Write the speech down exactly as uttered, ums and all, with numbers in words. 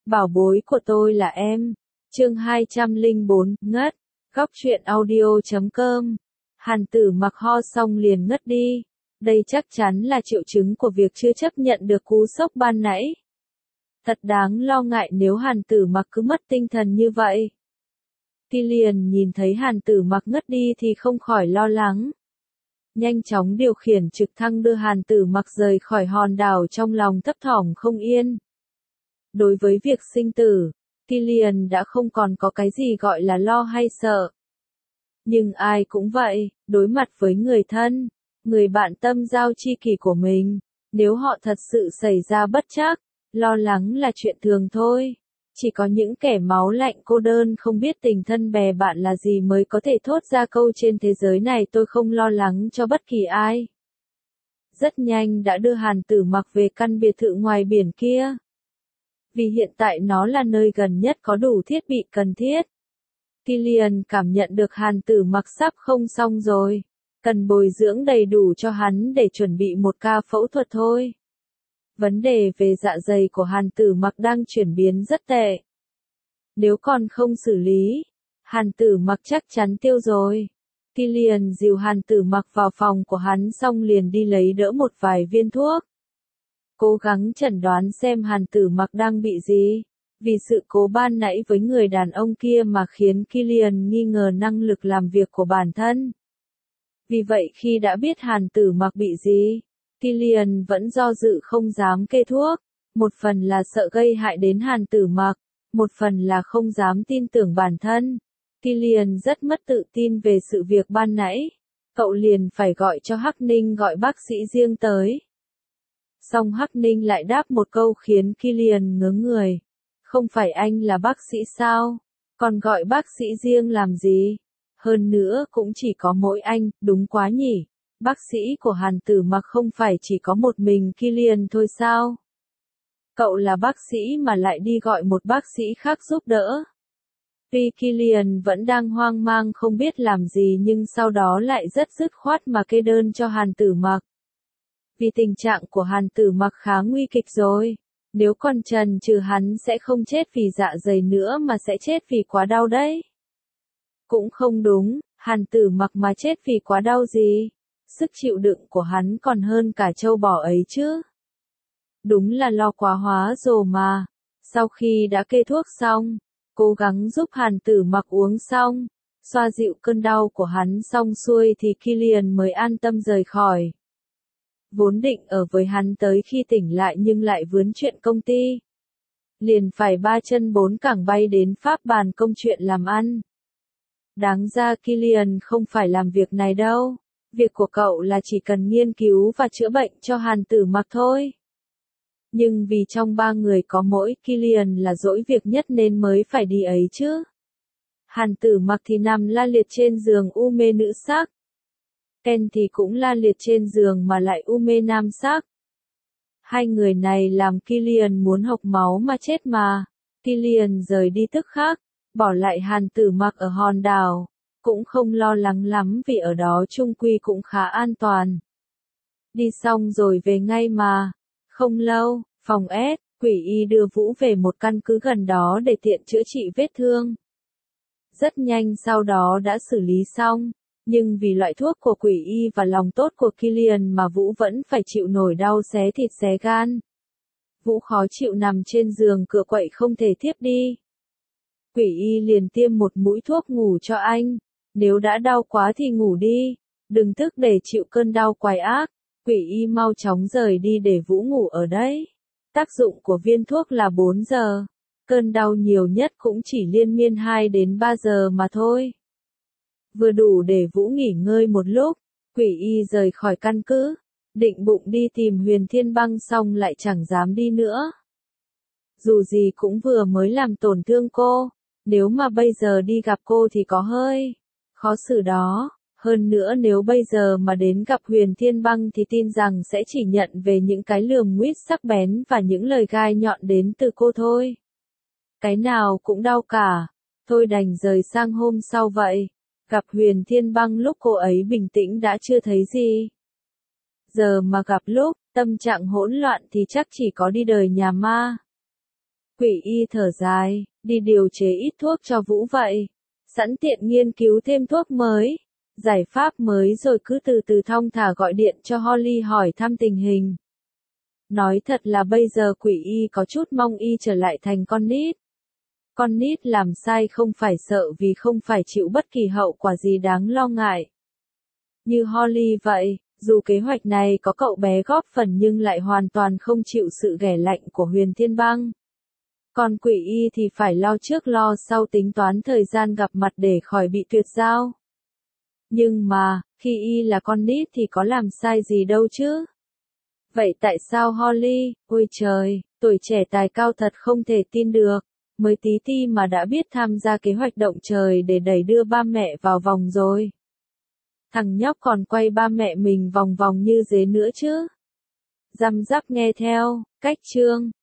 Bảo bối của tôi là em. Chương hai trăm lẻ bốn, ngất. Góc truyện audio chấm com. Hàn Tử Mặc ho xong liền ngất đi. Đây chắc chắn là triệu chứng của việc chưa chấp nhận được cú sốc ban nãy. Thật đáng lo ngại nếu Hàn Tử Mặc cứ mất tinh thần như vậy. Killian nhìn thấy Hàn Tử Mặc ngất đi thì không khỏi lo lắng. Nhanh chóng điều khiển trực thăng đưa Hàn Tử Mặc rời khỏi hòn đảo trong lòng thấp thỏm không yên. Đối với việc sinh tử, Killian đã không còn có cái gì gọi là lo hay sợ. Nhưng ai cũng vậy, đối mặt với người thân, người bạn tâm giao tri kỷ của mình, nếu họ thật sự xảy ra bất trắc, lo lắng là chuyện thường thôi. Chỉ có những kẻ máu lạnh cô đơn không biết tình thân bè bạn là gì mới có thể thốt ra câu trên thế giới này tôi không lo lắng cho bất kỳ ai. Rất nhanh đã đưa Hàn Tử Mặc về căn biệt thự ngoài biển kia. Vì hiện tại nó là nơi gần nhất có đủ thiết bị cần thiết. Killian cảm nhận được Hàn Tử Mặc sắp không xong rồi. Cần bồi dưỡng đầy đủ cho hắn để chuẩn bị một ca phẫu thuật thôi. Vấn đề về dạ dày của Hàn Tử Mặc đang chuyển biến rất tệ. Nếu còn không xử lý, Hàn Tử Mặc chắc chắn tiêu rồi. Killian dìu Hàn Tử Mặc vào phòng của hắn xong liền đi lấy đỡ một vài viên thuốc. Cố gắng chẩn đoán xem Hàn Tử Mặc đang bị gì. Vì sự cố ban nãy với người đàn ông kia mà khiến Killian nghi ngờ năng lực làm việc của bản thân. Vì vậy khi đã biết Hàn Tử Mặc bị gì, Killian vẫn do dự không dám kê thuốc. Một phần là sợ gây hại đến Hàn Tử Mặc, một phần là không dám tin tưởng bản thân. Killian rất mất tự tin về sự việc ban nãy. Cậu liền phải gọi cho Hắc Ninh gọi bác sĩ riêng tới. Song Hắc Ninh lại đáp một câu khiến Killian ngớ người. Không phải anh là bác sĩ sao? Còn gọi bác sĩ riêng làm gì? Hơn nữa cũng chỉ có mỗi anh, đúng quá nhỉ? Bác sĩ của Hàn Tử Mặc không phải chỉ có một mình Killian thôi sao? Cậu là bác sĩ mà lại đi gọi một bác sĩ khác giúp đỡ. Tuy Killian vẫn đang hoang mang không biết làm gì nhưng sau đó lại rất dứt khoát mà kê đơn cho Hàn Tử Mặc. Vì tình trạng của Hàn Tử Mặc khá nguy kịch rồi. Nếu còn chần chừ hắn sẽ không chết vì dạ dày nữa mà sẽ chết vì quá đau đấy. Cũng không đúng, Hàn Tử Mặc mà chết vì quá đau gì. Sức chịu đựng của hắn còn hơn cả trâu bò ấy chứ. Đúng là lo quá hóa rồ mà. Sau khi đã kê thuốc xong, cố gắng giúp Hàn Tử Mặc uống xong, xoa dịu cơn đau của hắn xong xuôi thì Killian mới an tâm rời khỏi. Vốn định ở với hắn tới khi tỉnh lại nhưng lại vướng chuyện công ty. Liền phải ba chân bốn cẳng bay đến Pháp bàn công chuyện làm ăn. Đáng ra Killian không phải làm việc này đâu. Việc của cậu là chỉ cần nghiên cứu và chữa bệnh cho Hàn Tử Mặc thôi. Nhưng vì trong ba người có mỗi Killian là dỗi việc nhất nên mới phải đi ấy chứ. Hàn Tử Mặc thì nằm la liệt trên giường u mê nữ sắc. Ken thì cũng la liệt trên giường mà lại u mê nam sắc. Hai người này làm Killian muốn hộc máu mà chết mà. Killian rời đi tức khắc, bỏ lại Hàn Tử Mặc ở hòn đảo. Cũng không lo lắng lắm vì ở đó chung quy cũng khá an toàn. Đi xong rồi về ngay mà. Không lâu, phòng S, Quỷ Y đưa Vũ về một căn cứ gần đó để tiện chữa trị vết thương. Rất nhanh sau đó đã xử lý xong. Nhưng vì loại thuốc của Quỷ Y và lòng tốt của Killian mà Vũ vẫn phải chịu nổi đau xé thịt xé gan. Vũ khó chịu nằm trên giường cựa quậy không thể tiếp đi. Quỷ Y liền tiêm một mũi thuốc ngủ cho anh. Nếu đã đau quá thì ngủ đi. Đừng thức để chịu cơn đau quái ác. Quỷ Y mau chóng rời đi để Vũ ngủ ở đấy. Tác dụng của viên thuốc là bốn giờ. Cơn đau nhiều nhất cũng chỉ liên miên hai đến ba giờ mà thôi. Vừa đủ để Vũ nghỉ ngơi một lúc, Quỷ Y rời khỏi căn cứ, định bụng đi tìm Huyền Thiên Băng xong lại chẳng dám đi nữa. Dù gì cũng vừa mới làm tổn thương cô, nếu mà bây giờ đi gặp cô thì có hơi khó xử đó. Hơn nữa nếu bây giờ mà đến gặp Huyền Thiên Băng thì tin rằng sẽ chỉ nhận về những cái lườm nguýt sắc bén và những lời gai nhọn đến từ cô thôi. Cái nào cũng đau cả, thôi đành rời sang hôm sau vậy. Gặp Huyền Thiên Băng lúc cô ấy bình tĩnh đã chưa thấy gì. Giờ mà gặp lúc tâm trạng hỗn loạn thì chắc chỉ có đi đời nhà ma. Quỷ y thở dài, đi điều chế ít thuốc cho Vũ vậy. Sẵn tiện nghiên cứu thêm thuốc mới, giải pháp mới rồi cứ từ từ thong thả gọi điện cho Holly hỏi thăm tình hình. Nói thật là bây giờ quỷ y có chút mong y trở lại thành con nít. Con nít làm sai không phải sợ vì không phải chịu bất kỳ hậu quả gì đáng lo ngại. Như Holly vậy, dù kế hoạch này có cậu bé góp phần nhưng lại hoàn toàn không chịu sự ghẻ lạnh của Huyền Thiên Băng. Còn quỷ y thì phải lo trước lo sau tính toán thời gian gặp mặt để khỏi bị tuyệt giao. Nhưng mà, khi y là con nít thì có làm sai gì đâu chứ? Vậy tại sao Holly, ôi trời, tuổi trẻ tài cao thật không thể tin được, mới tí ti mà đã biết tham gia kế hoạch động trời để đẩy đưa ba mẹ vào vòng rồi. Thằng nhóc còn quay ba mẹ mình vòng vòng như dế nữa chứ. Răm rắp nghe theo, cách chương.